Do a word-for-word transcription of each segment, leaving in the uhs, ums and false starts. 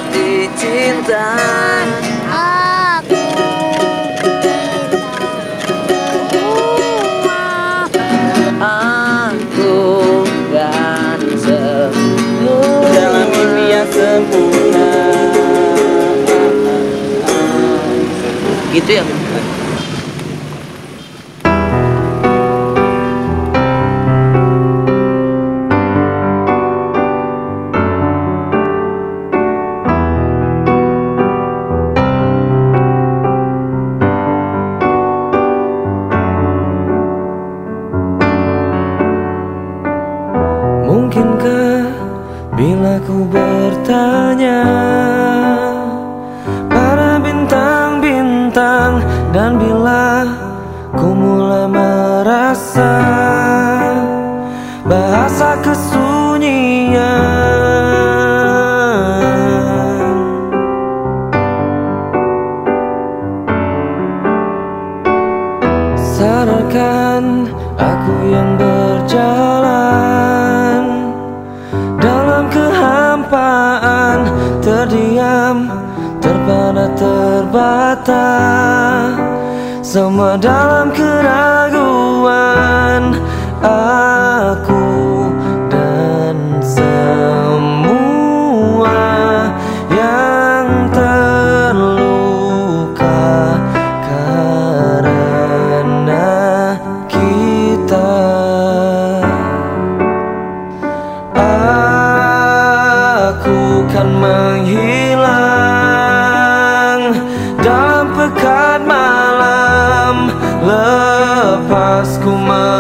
arti cinta. Aku kita semua, Aku dan semua dalam mimpi yang sempurna. gitu ya. Mungkinkah bila ku bertanya pada bintang-bintang, dan bila ku mulai merasa bahasa kesunyian, sadarkan aku yang berjalan dalam kehampaan, terdiam, terpana, terbata, semua dalam keraguan. Aku dan semua yang terluka karena kita. Aku kan menghilang dalam pekat malam, lepas ku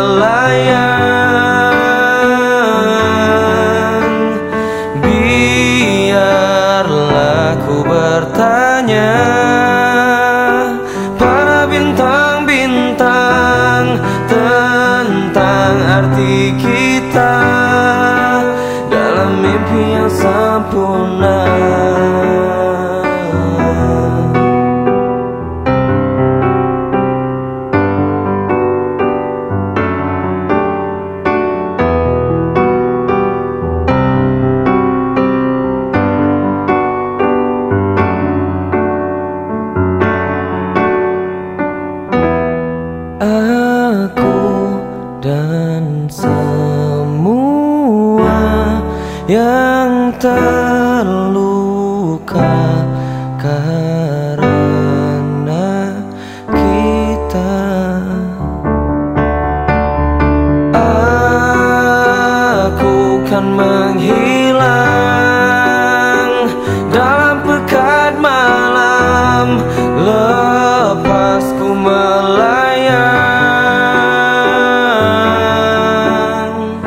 melayang. Biarlah ku bertanya pada bintang-bintang tentang arti kita dalam mimpi yang sempurna. Aku dan semua yang terluka karena kita. Aku kan menghilang dalam pekat malam, lepas ku melayang.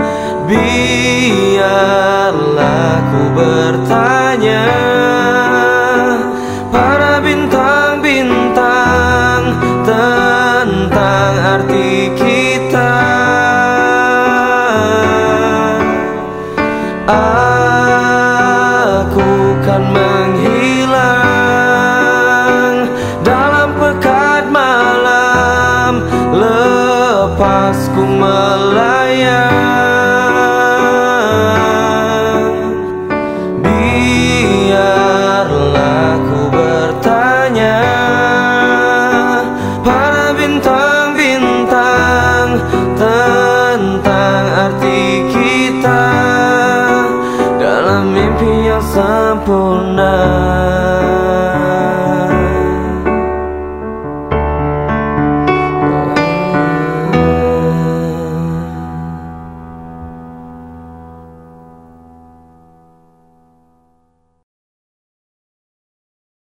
Biarlah ku bertanya pada bintang-bintang tentang arti kita. Aku kan menghilang dalam pekat malam, lepas ku melayang. Biarlah ku bertanya pada bintang-bintang tentang arti kita dalam mimpi yang sempurna.